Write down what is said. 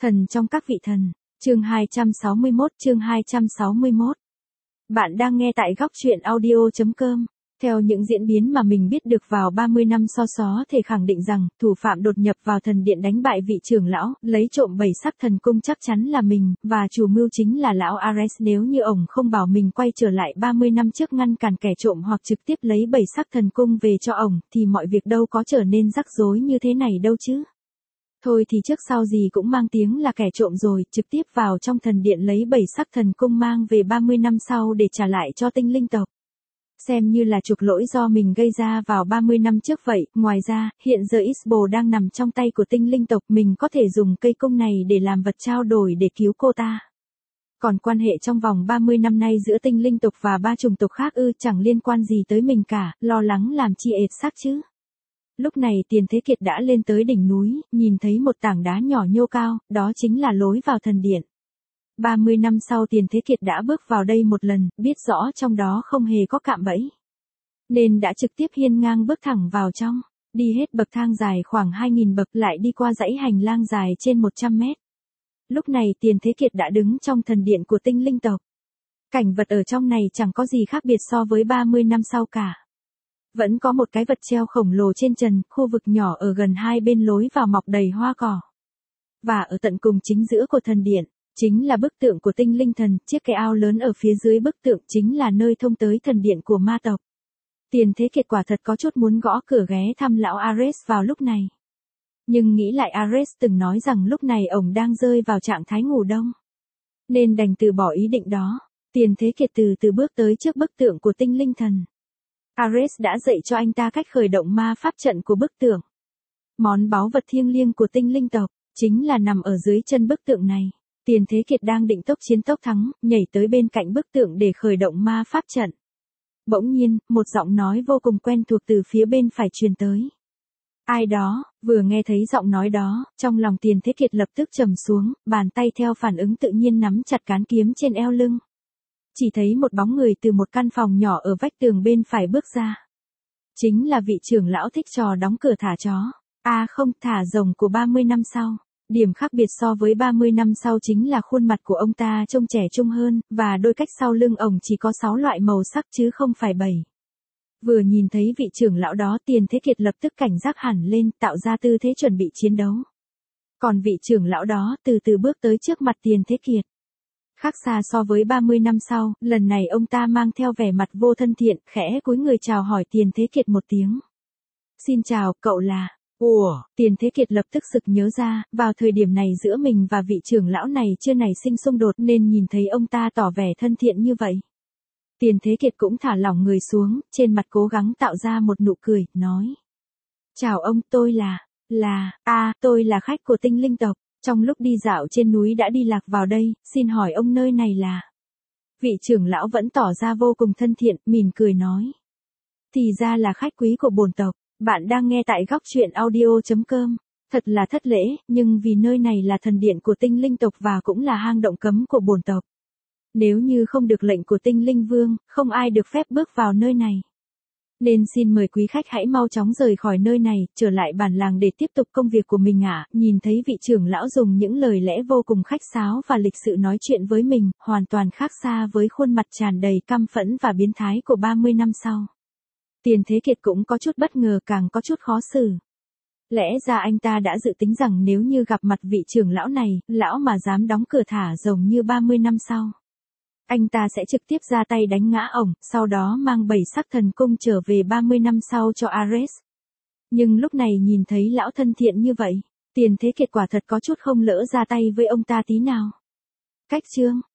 Thần trong các vị thần, chương 261. Bạn đang nghe tại góc truyện audio.com. Theo những diễn biến mà mình biết được vào 30 năm so só thể khẳng định rằng, thủ phạm đột nhập vào thần điện đánh bại vị trưởng lão, lấy trộm 7 sắc thần cung chắc chắn là mình, và chủ mưu chính là lão Ares. Nếu như ổng không bảo mình quay trở lại 30 năm trước ngăn cản kẻ trộm hoặc trực tiếp lấy 7 sắc thần cung về cho ổng, thì mọi việc đâu có trở nên rắc rối như thế này đâu chứ. Thôi thì trước sau gì cũng mang tiếng là kẻ trộm rồi, trực tiếp vào trong thần điện lấy 7 sắc thần cung mang về 30 năm sau để trả lại cho tinh linh tộc. Xem như là chuộc lỗi do mình gây ra vào 30 năm trước vậy. Ngoài ra, hiện giờ Isbo đang nằm trong tay của tinh linh tộc, mình có thể dùng cây cung này để làm vật trao đổi để cứu cô ta. Còn quan hệ trong vòng 30 năm nay giữa tinh linh tộc và 3 chủng tộc khác chẳng liên quan gì tới mình cả, lo lắng làm chi ệt xác chứ. Lúc này Tiền Thế Kiệt đã lên tới đỉnh núi, nhìn thấy một tảng đá nhỏ nhô cao, đó chính là lối vào thần điện. 30 năm sau Tiền Thế Kiệt đã bước vào đây một lần, biết rõ trong đó không hề có cạm bẫy. Nên đã trực tiếp hiên ngang bước thẳng vào trong, đi hết bậc thang dài khoảng 2.000 bậc lại đi qua dãy hành lang dài trên 100 mét. Lúc này Tiền Thế Kiệt đã đứng trong thần điện của tinh linh tộc. Cảnh vật ở trong này chẳng có gì khác biệt so với 30 năm sau cả. Vẫn có một cái vật treo khổng lồ trên trần, khu vực nhỏ ở gần hai bên lối vào mọc đầy hoa cỏ. Và ở tận cùng chính giữa của thần điện, chính là bức tượng của tinh linh thần, chiếc cái ao lớn ở phía dưới bức tượng chính là nơi thông tới thần điện của ma tộc. Tiền Thế Kiệt quả thật có chút muốn gõ cửa ghé thăm lão Ares vào lúc này. Nhưng nghĩ lại Ares từng nói rằng lúc này ổng đang rơi vào trạng thái ngủ đông. Nên đành từ bỏ ý định đó. Tiền Thế Kiệt từ từ bước tới trước bức tượng của tinh linh thần. Ares đã dạy cho anh ta cách khởi động ma pháp trận của bức tượng. Món báu vật thiêng liêng của tinh linh tộc, chính là nằm ở dưới chân bức tượng này. Tiền Thế Kiệt đang định tốc chiến tốc thắng, nhảy tới bên cạnh bức tượng để khởi động ma pháp trận. Bỗng nhiên, một giọng nói vô cùng quen thuộc từ phía bên phải truyền tới. Ai đó? Vừa nghe thấy giọng nói đó, trong lòng Tiền Thế Kiệt lập tức trầm xuống, bàn tay theo phản ứng tự nhiên nắm chặt cán kiếm trên eo lưng. Chỉ thấy một bóng người từ một căn phòng nhỏ ở vách tường bên phải bước ra. Chính là vị trưởng lão thích trò đóng cửa thả chó. Không, thả rồng của 30 năm sau. Điểm khác biệt so với 30 năm sau chính là khuôn mặt của ông ta trông trẻ trung hơn, và đôi cách sau lưng ổng chỉ có 6 loại màu sắc chứ không phải 7. Vừa nhìn thấy vị trưởng lão đó Tiền Thế Kiệt lập tức cảnh giác hẳn lên, tạo ra tư thế chuẩn bị chiến đấu. Còn vị trưởng lão đó từ từ bước tới trước mặt Tiền Thế Kiệt. Khác xa so với 30 năm sau, lần này ông ta mang theo vẻ mặt vô thân thiện, khẽ cúi người chào hỏi Tiền Thế Kiệt một tiếng. Xin chào, cậu là... Tiền Thế Kiệt lập tức sực nhớ ra, vào thời điểm này giữa mình và vị trưởng lão này chưa nảy sinh xung đột nên nhìn thấy ông ta tỏ vẻ thân thiện như vậy. Tiền Thế Kiệt cũng thả lỏng người xuống, trên mặt cố gắng tạo ra một nụ cười, nói. Chào ông, tôi tôi là khách của tinh linh tộc. Trong lúc đi dạo trên núi đã đi lạc vào đây, xin hỏi ông nơi này là... Vị trưởng lão vẫn tỏ ra vô cùng thân thiện, mỉm cười nói. Thì ra là khách quý của bổn tộc, bạn đang nghe tại góc truyện audio.com. Thật là thất lễ, nhưng vì nơi này là thần điện của tinh linh tộc và cũng là hang động cấm của bổn tộc. Nếu như không được lệnh của tinh linh vương, không ai được phép bước vào nơi này. Nên xin mời quý khách hãy mau chóng rời khỏi nơi này, trở lại bản làng để tiếp tục công việc của mình ạ. Nhìn thấy vị trưởng lão dùng những lời lẽ vô cùng khách sáo và lịch sự nói chuyện với mình, hoàn toàn khác xa với khuôn mặt tràn đầy căm phẫn và biến thái của 30 năm sau. Tiền Thế Kiệt cũng có chút bất ngờ, càng có chút khó xử. Lẽ ra anh ta đã dự tính rằng nếu như gặp mặt vị trưởng lão này, lão mà dám đóng cửa thả rồng như 30 năm sau. Anh ta sẽ trực tiếp ra tay đánh ngã ổng, sau đó mang 7 sắc thần cung trở về 30 năm sau cho Ares. Nhưng lúc này nhìn thấy lão thân thiện như vậy, Tiền Thế Kiệt quả thật có chút không lỡ ra tay với ông ta tí nào. Cách chương